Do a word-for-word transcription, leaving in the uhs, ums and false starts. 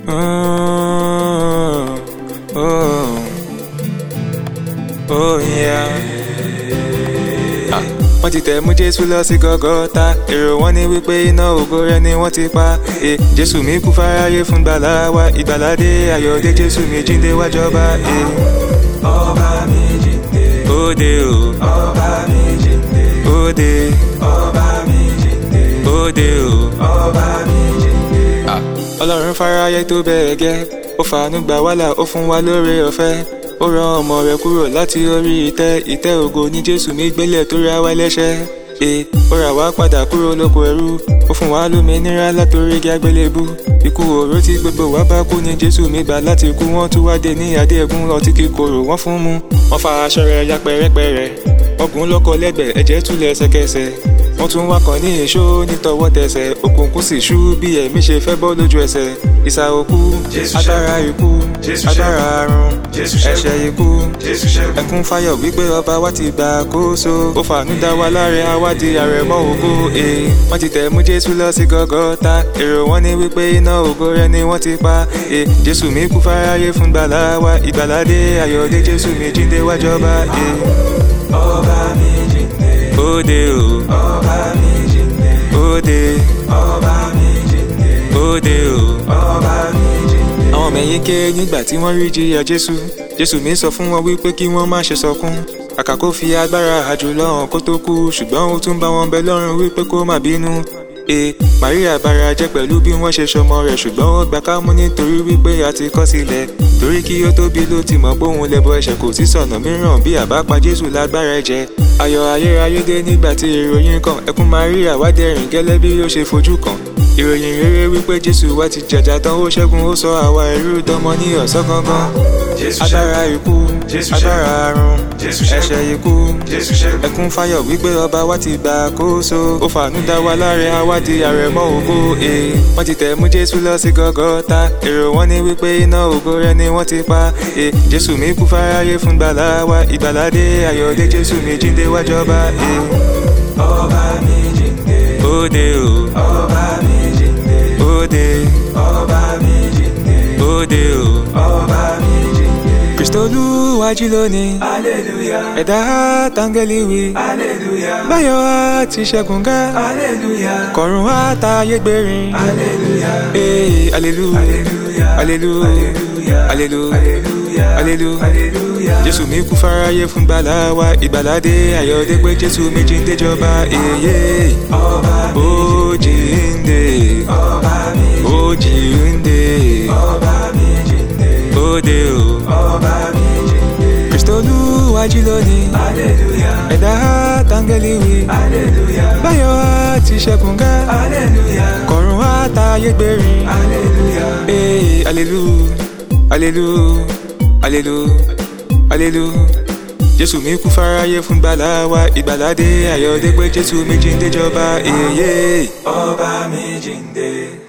Oh, oh, oh yeah. Ah. Wọ́n ti tẹ̀ mú Jésù lọ sí Gọ́gọ́tà, èrò wọn ní wípé iná ògo rẹ̀ ni wọ́n ti pa. Eh, Jésù mi kú fáráyé fún gbàlà wa, ìgbàládé ayọ̀dé Jésù mi jíǹde wá jọba. Eh. Ọba mi jíǹde, Òde o, ọba mi jíǹde, òde, ọba mi jíǹde, òde o. ọba mi jíǹde. Ah. Ọlọ́run fáráyé tó bẹ́ẹ̀ gẹ́, ó fàánú gbà wàhálà, ó fún wa lóore ọ̀fẹ́. Ó rán ọmọ rẹ̀ kúrò láti orí ìtẹ́ ìtẹ́ ògo ní Jésù mi gbélé tó ra wá lẹ́ṣẹ̀. E ó rà wá padà kúrò lóko ẹrú, ó fún wa lómìnira látòrí igi àgbélébú. Ikú oró tí gbogbo wa bá kú ní Jésù mi gbà láti kú. Wọ́n tún wá dé ní adé ẹ̀gún ọtí kíkorò wọ́n fún mu. Wọ́n fa aṣọ rẹ̀ ya pẹ́rẹ́pẹ́rẹ́, wọ́n gún lọ́kọ̀ lẹ́gbẹ̀ẹ́ ẹ̀jẹ̀ tú lẹ́sẹ̀kẹsẹ̀. Wọ́n tún wá kàn ní èso nítọwọ́ tẹsẹ̀, òkùnkùn sì ṣú bí ẹ̀mí ṣe fẹ́ bọ́ lójú ẹsẹ̀. Ìsà òkú, agbára ikú, agbára àrùn, ẹ̀ṣẹ̀ ikú, ẹkún fáyọ̀ wípé ọba wa ti gbà àkóso. Ó fàánú dá wa láre, àwa di àrẹ̀mọ ògo. Eh, wọ́n ti tẹ̀ mú Jésù lọ sí Gọ́gọ́tà, èrò wọn ní wípé iná ògo rẹ̀ ni wọ́n ti pa. Eh, Jésù mi kú fáráyé fún gbàlà wa, ìgbàládé ayọ̀dé Jésù mi jíǹde wá jọba. Eh, Ọba mi jíǹde, òde o, ọba mi jíǹde, òde, ọba mi jíǹde, òde o. ọba mi jíǹde. Àwọn ọmọ ẹ̀yìn ké nígbà tí wọ́n rí jìyà Jésù. Jésù mi sọ fún wọn wípé kí wọ́n má ṣe sọkún. Kàkà kó fi agbára àjùlọ hàn kó tó kú, ṣùgbọ́n ó tún bá wọn bẹ lọ́rùn wípé kó má bínú. E Màríà bara jẹ́ pẹ̀lú bí wọ́n ṣe ṣọmọ rẹ̀, ṣùgbọ́n ó gbà kámú nítorí wípé a ti kọ sílẹ̀. Torí kí ó tóbi ló ti mọ̀ pé òun lẹbọ ẹ̀ṣẹ̀, kò sí sọ̀nà mìíràn bí àbá pa Jésù lágbára ẹ̀jẹ̀. Ayọ̀ ayérayé dé nígbà tí ìròyìn kan, ẹkún Màríà wá dẹ̀rìn gẹ́lẹ́ bí ó ṣe fojú kan. Ìròyìn rere wípé Jésù wá ti jàjà tán, ó ṣẹ́gun, ó sọ àwa ẹrú dọmọ ní ọ̀sán gangan. Agbára ikú, agbára àrùn, ẹ̀ṣẹ̀ ikú, ẹkún fáyọ̀ wípé ọba wa ti gbà àkóso. Ó fàánú dá wa láre, àwa di àrẹ̀mọ ògo. Eh, wọ́n ti tẹ̀ mú Jésù lọ sí Gọ́gọ́tà, èrò wọn ní wípé iná ògo rẹ̀ ni wọ́n ti pa. Eh, Jésù mi kú fáráyé fún gbàlà wa, ìgbàládé ayọ̀dé Jésù mi jíǹde wá jọba. Eh, Ọba mi jíǹde, òde o, ọba mi jíǹde, òde, ọba mi jíǹde, òde o. ọba mi jíǹde. Kristi Olúwa jí lónìí, Hallelujah, ẹ̀dá táńgẹ́lì wí. hallelujah, Báyọ̀ á ti ṣẹ́gun gá, hallelujah, kọ̀run á tayé gbérin. hallelujah, Eh, hallelujah, hallelujah, hallelujah, hallelujah, hallelujah, hallelujah, hallelujah. hallelujah. Jésù mi kú fáráyé fún gbàlà wa, ìgbàládé ayọ̀dé pé Jésù mi jíǹde jọba. Èyé Ọba mi, ó jíǹde, ọba mi, ó jíǹde, ọba mi jíǹde, òde o. ọba mi jíǹde. Kristi Olúwa jí lónìí, Hallelujah, ẹ̀dá táńgẹ́lì wí. hallelujah, Báyọ̀ á ti ṣẹ́gun gá, hallelujah, kọ̀run á tayé gbérin. hallelujah. Eh, hallelujah, hallelujah, hallelujah, hallelujah. Jésù mi kú fáráyé fún gbàlà wa, ìgbàládé ayọ̀dé pé Jésù mi jíǹde jọba. Èyé Ọba mi jíǹde.